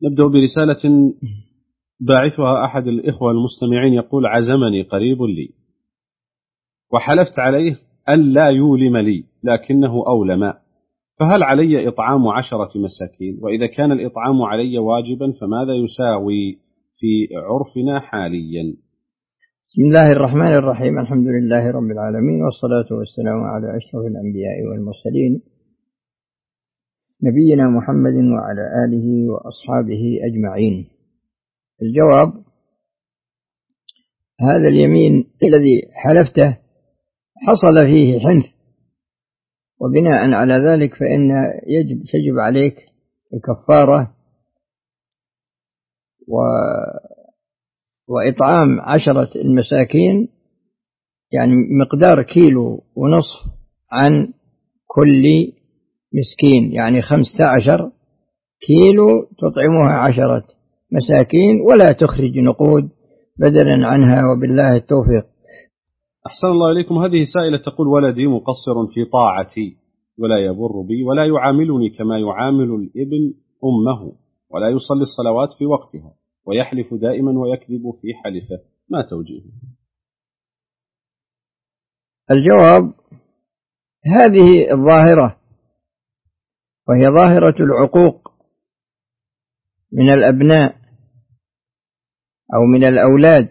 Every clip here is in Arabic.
نبدأ برسالة باعثها أحد الإخوة المستمعين يقول: عزمني قريب لي وحلفت عليه ألا يولم لي لكنه أولم، فهل علي إطعام 10 مساكين؟ وإذا كان الإطعام علي واجبا فماذا يساوي في عرفنا حاليا؟ بسم الله الرحمن الرحيم. الحمد لله رب العالمين، والصلاة والسلام على أشرف الأنبياء والمرسلين، نبينا محمد وعلى آله وأصحابه أجمعين. الجواب: هذا اليمين الذي حلفته حصل فيه حنث، وبناء على ذلك فإن تجب عليك الكفارة وإطعام 10 المساكين، يعني مقدار 1.5 كيلو عن كل مسكين، يعني 15 كيلو تطعمها 10 مساكين، ولا تخرج نقود بدلا عنها، وبالله التوفيق. أحسن الله إليكم. هذه سائلة تقول: ولدي مقصر في طاعتي ولا يبر بي ولا يعاملني كما يعامل الابن أمه، ولا يصلي الصلوات في وقتها، ويحلف دائما ويكذب في حلفه، ما توجيهه؟ الجواب: هذه الظاهرة، وهي ظاهرة العقوق من الأبناء أو من الأولاد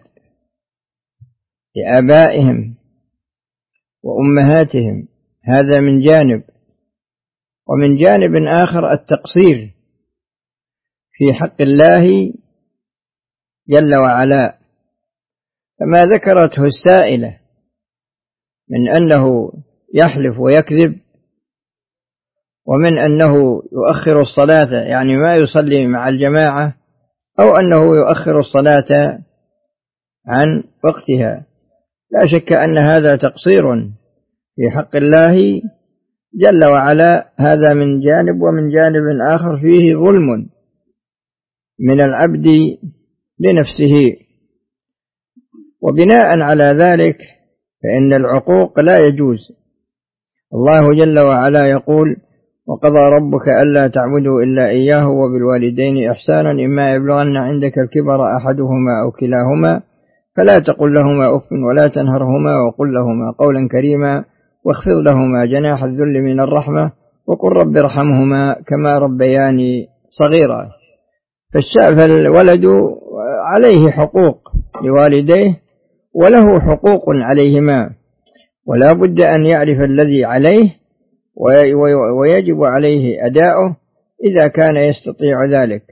لآبائهم وأمهاتهم، هذا من جانب. ومن جانب آخر التقصير في حق الله جل وعلا، فما ذكرته السائلة من أنه يحلف ويكذب، ومن أنه يؤخر الصلاة، يعني ما يصلي مع الجماعة، أو أنه يؤخر الصلاة عن وقتها، لا شك أن هذا تقصير في حق الله جل وعلا، هذا من جانب. ومن جانب آخر فيه ظلم من العبد لنفسه، وبناء على ذلك فإن العقوق لا يجوز. الله جل وعلا يقول: وقضى ربك ألا تعبدوا إلا إياه وبالوالدين إحسانا، إما يبلغن عندك الكبر أحدهما أو كلاهما فلا تقل لهما أف ولا تنهرهما وقل لهما قولا كريما، واخفض لهما جناح الذل من الرحمة، وقل رب ارحمهما كما ربياني صغيرا. فالولد عليه حقوق لوالديه وله حقوق عليهما، ولا بد أن يعرف الذي عليه ويجب عليه أداؤه إذا كان يستطيع ذلك،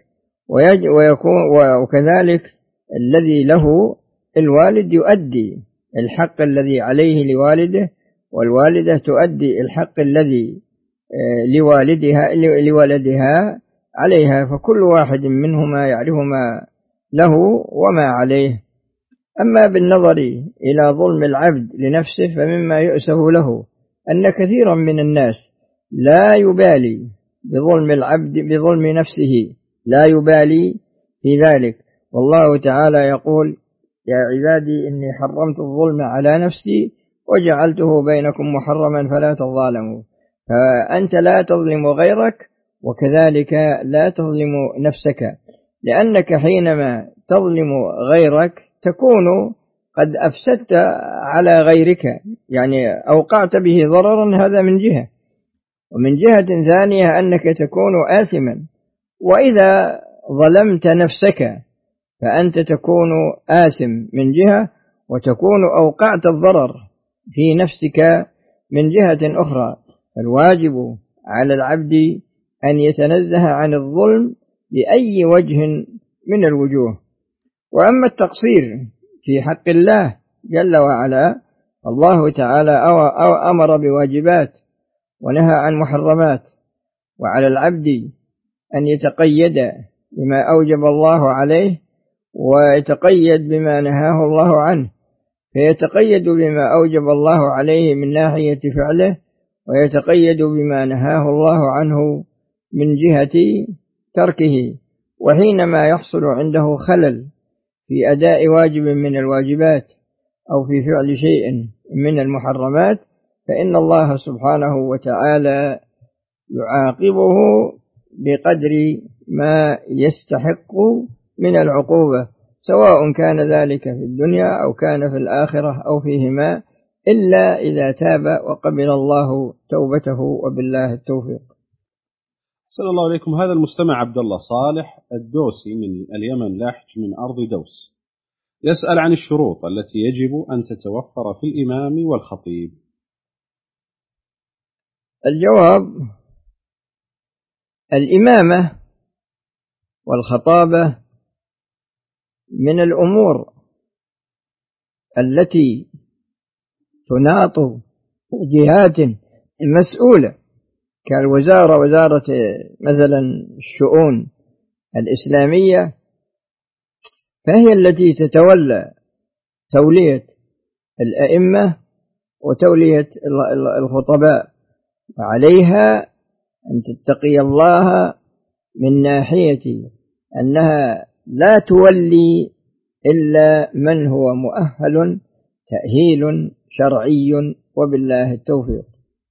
وكذلك الذي له الوالد يؤدي الحق الذي عليه لوالده، والوالدة تؤدي الحق الذي لولدها عليها، فكل واحد منهما يعرف ما له وما عليه. أما بالنظر إلى ظلم العبد لنفسه، فمما يؤسف له أن كثيرا من الناس لا يبالي بظلم العبد بظلم نفسه، لا يبالي في ذلك. والله تعالى يقول: يا عبادي إني حرمت الظلم على نفسي وجعلته بينكم محرما فلا تظالموا. فأنت لا تظلم غيرك، وكذلك لا تظلم نفسك، لأنك حينما تظلم غيرك تكون قد أفسدت على غيرك، يعني أوقعت به ضررا، هذا من جهة. ومن جهة ثانية أنك تكون آثما، وإذا ظلمت نفسك فأنت تكون آثم من جهة، وتكون أوقعت الضرر في نفسك من جهة أخرى. فالواجب على العبد أن يتنزه عن الظلم بأي وجه من الوجوه. وأما التقصير في حق الله جل وعلا، الله تعالى أمر بواجبات ونهى عن محرمات، وعلى العبد أن يتقيد بما أوجب الله عليه ويتقيد بما نهاه الله عنه، فيتقيد بما أوجب الله عليه من ناحية فعله، ويتقيد بما نهاه الله عنه من جهة تركه. وحينما يحصل عنده خلل في أداء واجب من الواجبات أو في فعل شيء من المحرمات، فإن الله سبحانه وتعالى يعاقبه بقدر ما يستحق من العقوبة، سواء كان ذلك في الدنيا أو كان في الآخرة أو فيهما، إلا إذا تاب وقبل الله توبته، وبالله التوفيق. أحسن الله عليكم. هذا المستمع عبد الله صالح الدوسي من اليمن لاحج من أرض دوس يسأل عن الشروط التي يجب أن تتوفر في الإمام والخطيب. الجواب: الإمامة والخطابة من الأمور التي تناط جهات مسؤولة كالوزارة، وزارة مثلا الشؤون الإسلامية، فهي التي تتولى تولية الأئمة وتولية الخطباء، وعليها أن تتقي الله من ناحية أنها لا تولي إلا من هو مؤهل تأهيل شرعي، وبالله التوفيق.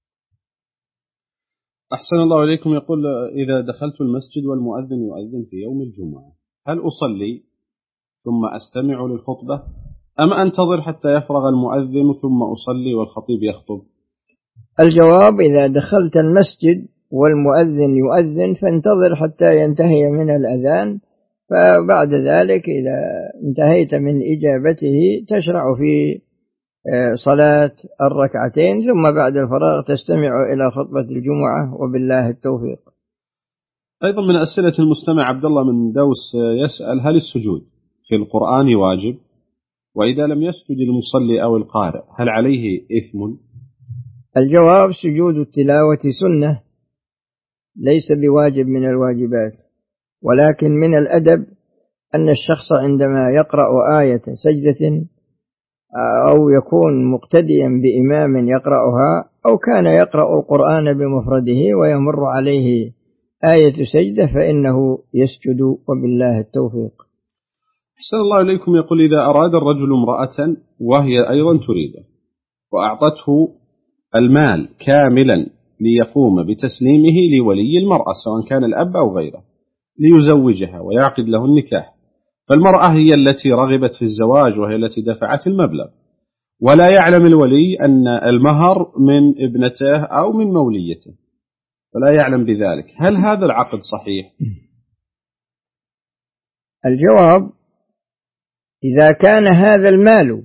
أحسن الله عليكم. يقول: إذا دخلت المسجد والمؤذن يؤذن في يوم الجمعة، هل أصلي ثم أستمع للخطبة أم أنتظر حتى يفرغ المؤذن ثم أصلي والخطيب يخطب؟ الجواب: إذا دخلت المسجد والمؤذن يؤذن فانتظر حتى ينتهي من الأذان، فبعد ذلك إذا انتهيت من إجابته تشرع في صلاة الركعتين، ثم بعد الفراغ تستمع إلى خطبة الجمعة، وبالله التوفيق. أيضا من أسئلة المستمع عبد الله من دوس يسأل: هل السجود في القرآن واجب؟ وإذا لم يسجد المصلي أو القارئ هل عليه إثم؟ الجواب: سجود التلاوة سنة، ليس بواجب من الواجبات، ولكن من الأدب أن الشخص عندما يقرأ آية سجدة أو يكون مقتديا بإمام يقرأها، أو كان يقرأ القرآن بمفرده ويمر عليه آية سجدة، فإنه يسجد، وبالله التوفيق. أحسن الله عليكم. يقول: إذا أراد الرجل امرأة وهي أيضا تريده وأعطته المال كاملا ليقوم بتسليمه لولي المرأة سواء كان الأب أو غيره ليزوجها ويعقد له النكاح، فالمرأة هي التي رغبت في الزواج وهي التي دفعت المبلغ، ولا يعلم الولي أن المهر من ابنته أو من موليته، فلا يعلم بذلك، هل هذا العقد صحيح؟ الجواب: إذا كان هذا المال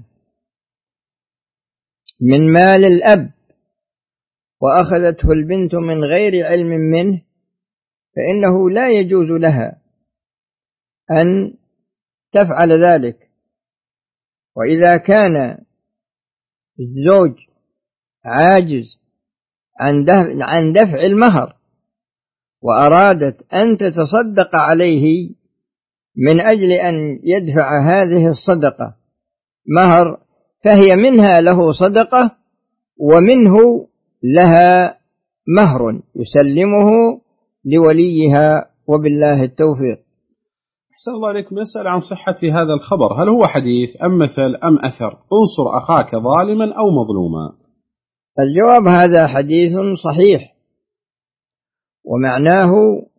من مال الأب وأخذته البنت من غير علم منه، فإنه لا يجوز لها أن تفعل ذلك. وإذا كان الزوج عاجز عن دفع المهر وأرادت أن تتصدق عليه من أجل أن يدفع هذه الصدقة مهر، فهي منها له صدقة ومنه لها مهر يسلمه لوليها، وبالله التوفيق. أحسن الله عليكم. يسأل عن صحة هذا الخبر، هل هو حديث أم مثل أم أثر؟ انصر أخاك ظالما أو مظلوما. الجواب: هذا حديث صحيح، ومعناه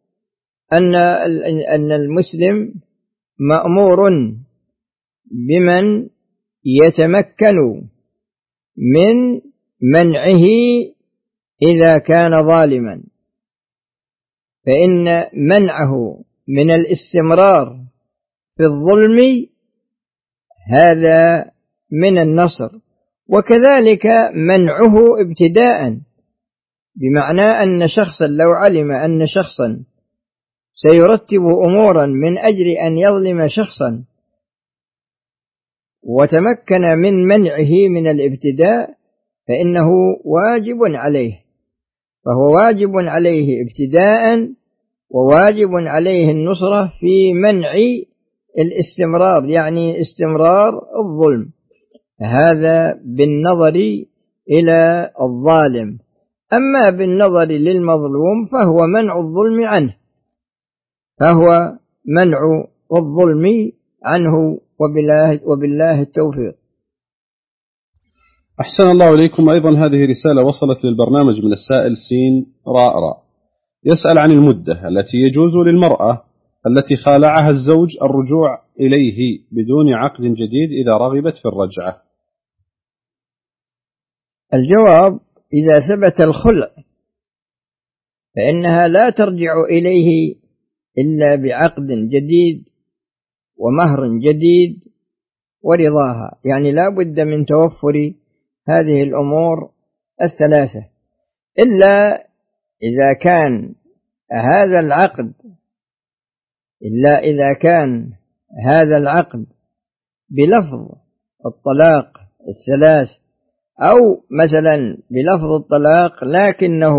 أن المسلم مأمور بمن يتمكن من منعه إذا كان ظالما، فإن منعه من الاستمرار في الظلم هذا من النصر، وكذلك منعه ابتداء، بمعنى أن شخصا لو علم أن شخصا سيرتب أمورا من أجل أن يظلم شخصا وتمكن من منعه من الابتداء، فإنه واجب عليه، فهو واجب عليه ابتداء، وواجب عليه النصرة في منع الاستمرار، يعني استمرار الظلم، هذا بالنظر إلى الظالم. أما بالنظر للمظلوم فهو منع الظلم عنه، فهو منع الظلم عنه، وبالله التوفيق. أحسن الله عليكم. أيضا هذه رسالة وصلت للبرنامج من السائل سين راء راء، يسأل عن المدة التي يجوز للمرأة التي خالعها الزوج الرجوع إليه بدون عقد جديد إذا رغبت في الرجعة. الجواب: إذا ثبت الخلع فإنها لا ترجع إليه إلا بعقد جديد ومهر جديد ورضاها، يعني لا بد من توفر هذه الأمور الثلاثة، إلا إذا كان هذا العقد بلفظ الطلاق الثلاث، أو مثلا بلفظ الطلاق لكنه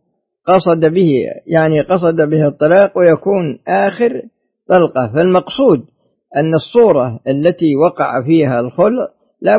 قصد به الطلاق ويكون آخر طلقة. فالمقصود أن الصورة التي وقع فيها الخلع لا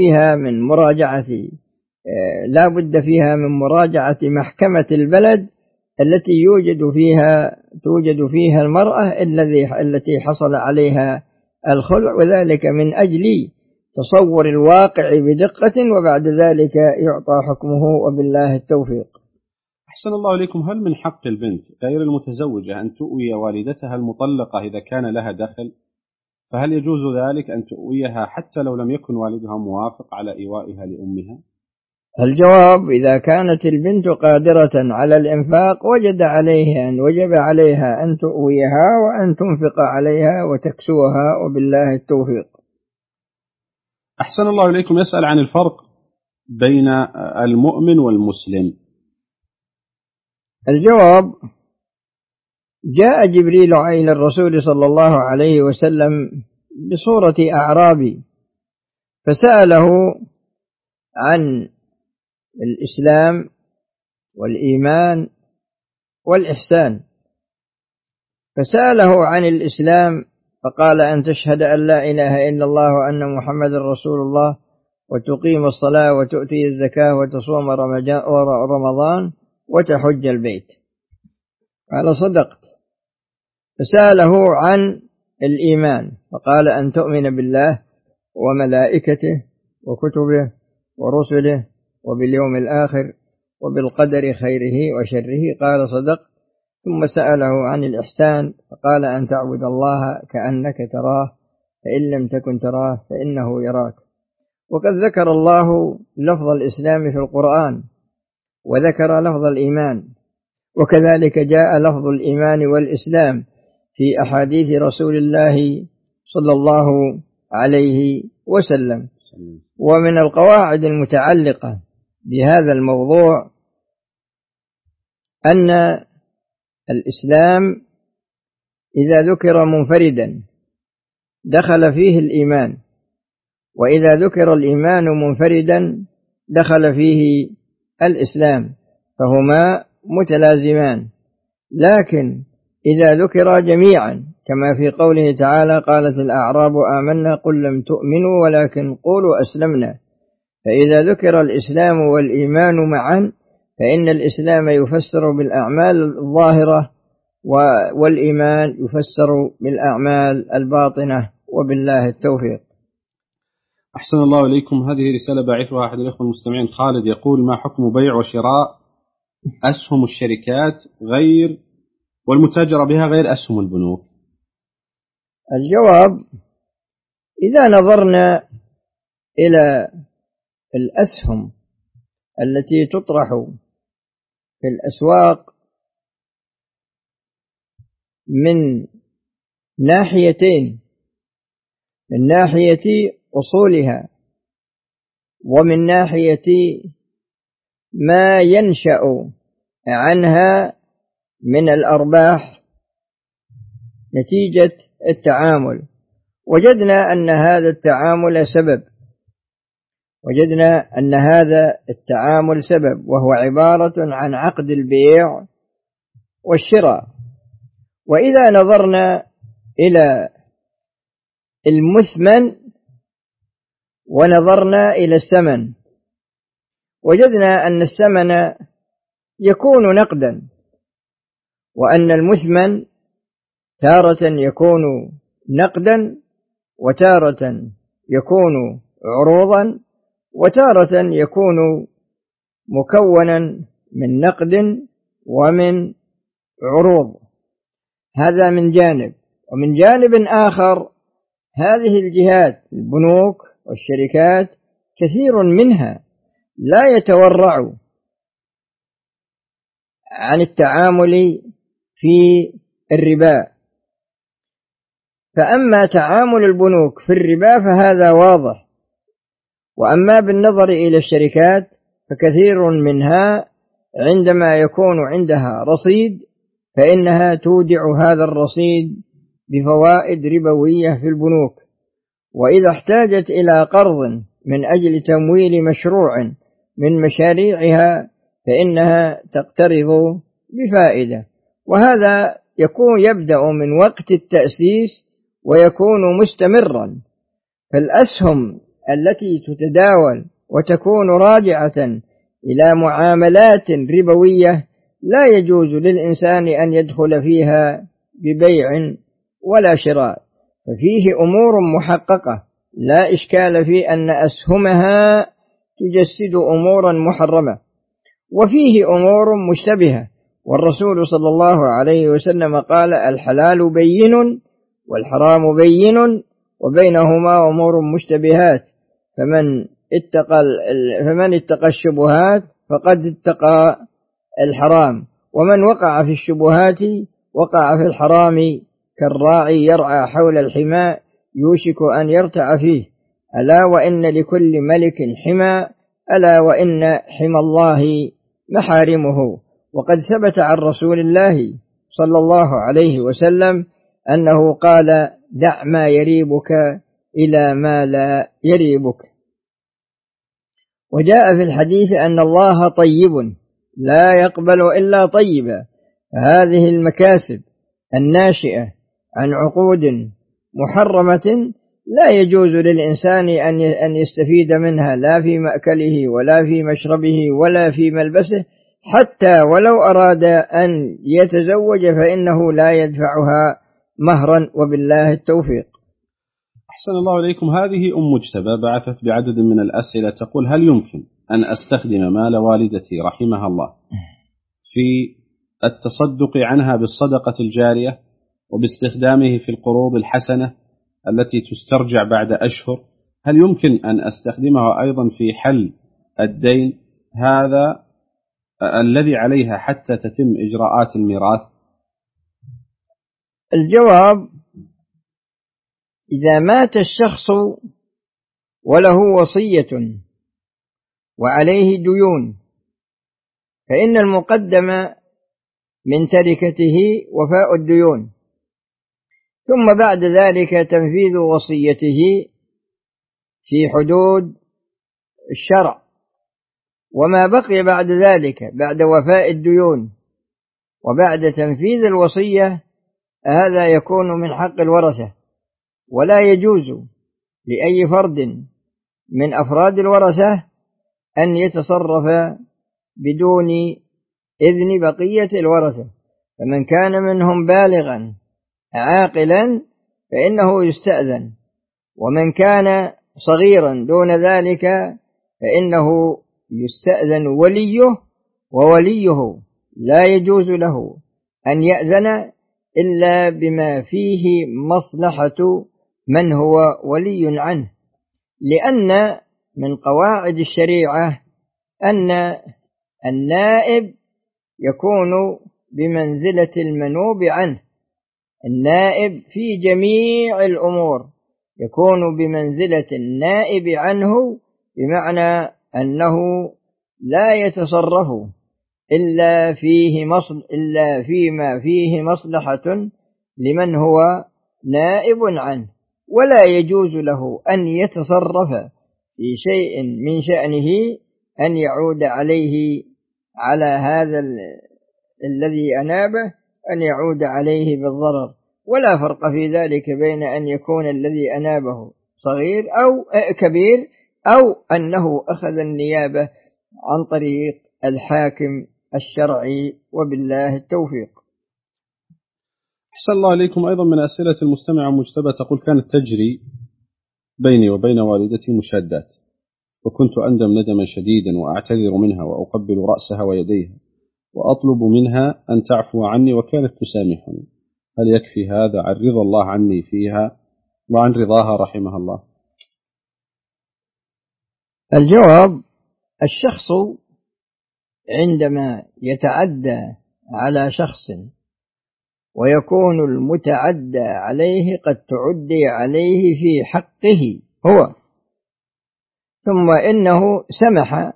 بد فيها من مراجعة محكمة البلد التي توجد فيها المرأة التي حصل عليها الخلع، وذلك من أجل تصور الواقع بدقة، وبعد ذلك يعطى حكمه، وبالله التوفيق. أحسن الله إليكم. هل من حق البنت غير المتزوجة أن تؤوي والدتها المطلقة إذا كان لها دخل؟ فهل يجوز ذلك أن تؤويها حتى لو لم يكن والدها موافق على إيوائها لأمها؟ الجواب: إذا كانت البنت قادرة على الإنفاق وجب عليها أن تؤويها وأن تنفق عليها وتكسوها، وبالله التوفيق. أحسن الله إليكم. يسأل عن الفرق بين المؤمن والمسلم. الجواب: جاء جبريل إلى الرسول صلى الله عليه وسلم بصورة أعرابي فسأله عن الإسلام والإيمان والإحسان. فسأله عن الإسلام فقال: أن تشهد أن لا إله إلا الله وأن محمد رسول الله، وتقيم الصلاة وتؤتي الزكاة وتصوم رمضان وتحج البيت. قال: صدقت. فسأله عن الإيمان فقال: أن تؤمن بالله وملائكته وكتبه ورسله وباليوم الآخر وبالقدر خيره وشره. قال: صدقت. ثم سأله عن الإحسان فقال: أن تعبد الله كأنك تراه، فإن لم تكن تراه فإنه يراك. وقد ذكر الله لفظ الإسلام في القرآن وذكر لفظ الإيمان، وكذلك جاء لفظ الإيمان والإسلام في أحاديث رسول الله صلى الله عليه وسلم. ومن القواعد المتعلقة بهذا الموضوع أن الإسلام إذا ذكر منفردا دخل فيه الإيمان، وإذا ذكر الإيمان منفردا دخل فيه الإسلام، فهما متلازمان. لكن إذا ذكر جميعا كما في قوله تعالى: قالت الأعراب آمنا قل لم تؤمنوا ولكن قولوا أسلمنا. فإذا ذكر الإسلام والإيمان معا فإن الإسلام يفسر بالأعمال الظاهرة والإيمان يفسر بالأعمال الباطنة، وبالله التوفيق. أحسن الله إليكم. هذه رسالة باعثها أحد الإخوة المستمعين خالد، يقول: ما حكم بيع وشراء أسهم الشركات والمتاجرة بها غير أسهم البنوك؟ الجواب: إذا نظرنا إلى الأسهم التي تطرح في الأسواق من ناحيتين: من ناحية أصولها ومن ناحية ما ينشأ عنها من الأرباح نتيجة التعامل، وجدنا أن هذا التعامل سبب، وهو عبارة عن عقد البيع والشراء. وإذا نظرنا إلى المثمن ونظرنا إلى الثمن وجدنا أن الثمن يكون نقدا، وأن المثمن تارة يكون نقدا، وتارة يكون عروضا، وتارة يكون مكونا من نقد ومن عروض. هذا من جانب. ومن جانب آخر هذه الجهات البنوك والشركات كثير منها لا يتورع عن التعامل في الربا، فأما تعامل البنوك في الربا فهذا واضح، وأما بالنظر إلى الشركات فكثير منها عندما يكون عندها رصيد فإنها تودع هذا الرصيد بفوائد ربوية في البنوك، وإذا احتاجت إلى قرض من أجل تمويل مشروع من مشاريعها فإنها تقترض بفائدة، وهذا يبدأ من وقت التأسيس ويكون مستمرا. فالأسهم التي تتداول وتكون راجعة إلى معاملات ربوية لا يجوز للإنسان أن يدخل فيها ببيع ولا شراء، ففيه أمور محققة لا إشكال في أن أسهمها تجسد أمورا محرمة، وفيه أمور مشتبهة، والرسول صلى الله عليه وسلم قال: الحلال بين والحرام بين وبينهما أمور مشتبهات، فمن اتقى الشبهات فقد اتقى الحرام، ومن وقع في الشبهات وقع في الحرام كالراعي يرعى حول الحمى يوشك أن يرتع فيه. ألا وإن لكل ملك حمى، ألا وإن حمى الله محارمه. وقد ثبت عن رسول الله صلى الله عليه وسلم أنه قال: دع ما يريبك إلى ما لا يريبك. وجاء في الحديث أن الله طيب لا يقبل إلا طيبا، فهذه المكاسب الناشئة عن عقود محرمة لا يجوز للإنسان أن يستفيد منها لا في مأكله ولا في مشربه ولا في ملبسه، حتى ولو أراد أن يتزوج فإنه لا يدفعها مهرا، وبالله التوفيق. أحسن الله إليكم. هذه مجتبى بعثت بعدد من الأسئلة تقول: هل يمكن أن أستخدم مال والدتي رحمها الله في التصدق عنها بالصدقة الجارية وباستخدامه في القروض الحسنة التي تسترجع بعد أشهر؟ هل يمكن أن أستخدمها أيضا في حل الدين هذا الذي عليها حتى تتم إجراءات الميراث؟ الجواب: إذا مات الشخص وله وصية وعليه ديون فإن المقدم من تركته وفاء الديون، ثم بعد ذلك تنفيذ وصيته في حدود الشرع، وما بقي بعد ذلك بعد وفاء الديون وبعد تنفيذ الوصية هذا يكون من حق الورثة، ولا يجوز لأي فرد من أفراد الورثة أن يتصرف بدون إذن بقية الورثة. فمن كان منهم بالغا عاقلا فإنه يستأذن، ومن كان صغيرا دون ذلك فإنه يستأذن وليه، ووليه لا يجوز له أن يأذن إلا بما فيه مصلحة من هو ولي عنه، لأن من قواعد الشريعة أن النائب يكون بمنزلة المنوب عنه. النائب في جميع الأمور يكون بمنزلة النائب عنه، بمعنى أنه لا يتصرف إلا فيما فيه مصلحة لمن هو نائب عنه، ولا يجوز له أن يتصرف في شيء من شأنه أن يعود عليه على هذا الذي أنابه أن يعود عليه بالضرر. ولا فرق في ذلك بين أن يكون الذي أنابه صغير أو كبير، أو أنه أخذ النيابة عن طريق الحاكم الشرعي، وبالله التوفيق. أحسن الله إليكم. أيضا من أسئلة المستمع مجتبى تقول: كانت تجري بيني وبين والدتي مشادات، وكنت أندم ندما شديدا وأعتذر منها وأقبل رأسها ويديها، وأطلب منها أن تعفو عني وكانت تسامحني، هل يكفي هذا عن رضا الله عني فيها وعن رضاها رحمها الله؟ الجواب: الشخص عندما يتعدى على شخص ويكون المتعدى عليه قد تعدي عليه في حقه هو، ثم إنه سمح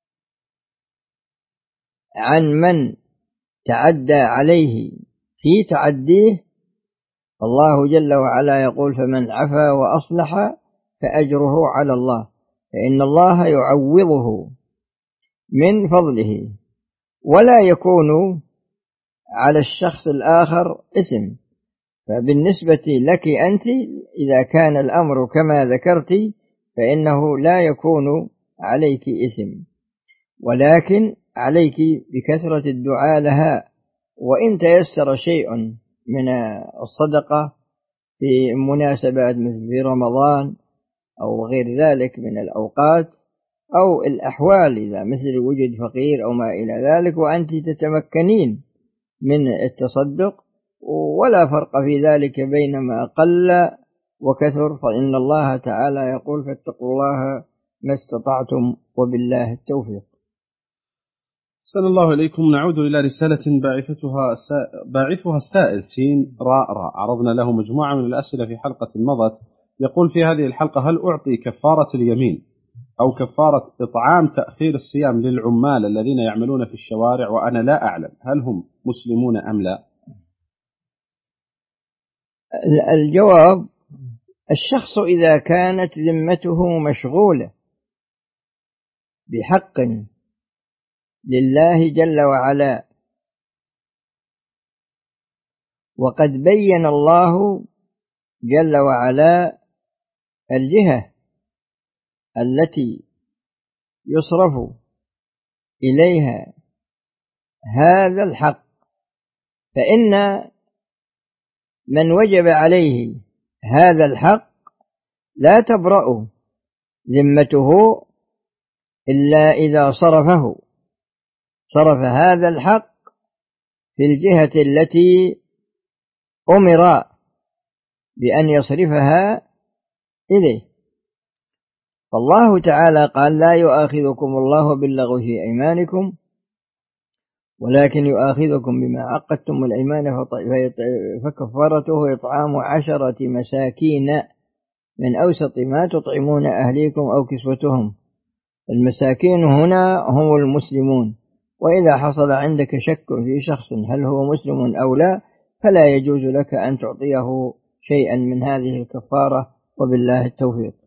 عن من تعدى عليه في تعديه، الله جل وعلا يقول: فمن عفا وأصلح فأجره على الله، فإن الله يعوضه من فضله، ولا يكون على الشخص الآخر إثم. فبالنسبة لك أنت إذا كان الأمر كما ذكرت فإنه لا يكون عليك إثم، ولكن عليك بكثرة الدعاء لها، وإن تيسر شيء من الصدقة في مناسبات مثل في رمضان أو غير ذلك من الأوقات أو الأحوال، إذا مثل وجد فقير أو ما إلى ذلك وأنت تتمكنين من التصدق، ولا فرق في ذلك بين ما قل وكثر، فإن الله تعالى يقول: فاتقوا الله ما استطعتم وبالله التوفيق. أحسن الله إليكم. نعود إلى رسالة باعثها السائل سين راء راء، عرضنا له مجموعة من الأسئلة في حلقة مضت. يقول في هذه الحلقة: هل أعطي كفارة اليمين أو كفارة إطعام تأخير الصيام للعمال الذين يعملون في الشوارع وأنا لا أعلم هل هم مسلمون أم لا؟ الجواب: الشخص إذا كانت ذمته مشغولة بحق لله جل وعلا، وقد بين الله جل وعلا الجهة التي يصرف إليها هذا الحق، فإن من وجب عليه هذا الحق لا تبرأ ذمته إلا إذا صرف هذا الحق في الجهة التي أمر بأن يصرفها إليه. فالله تعالى قال: لا يؤاخذكم الله باللغو في أيمانكم ولكن يؤاخذكم بما عقدتم الأيمان، فكفارته إطعام 10 مساكين من أوسط ما تطعمون أهليكم أو كسوتهم. المساكين هنا هم المسلمون، وإذا حصل عندك شك في شخص هل هو مسلم أو لا فلا يجوز لك أن تعطيه شيئا من هذه الكفارة، وبالله التوفيق.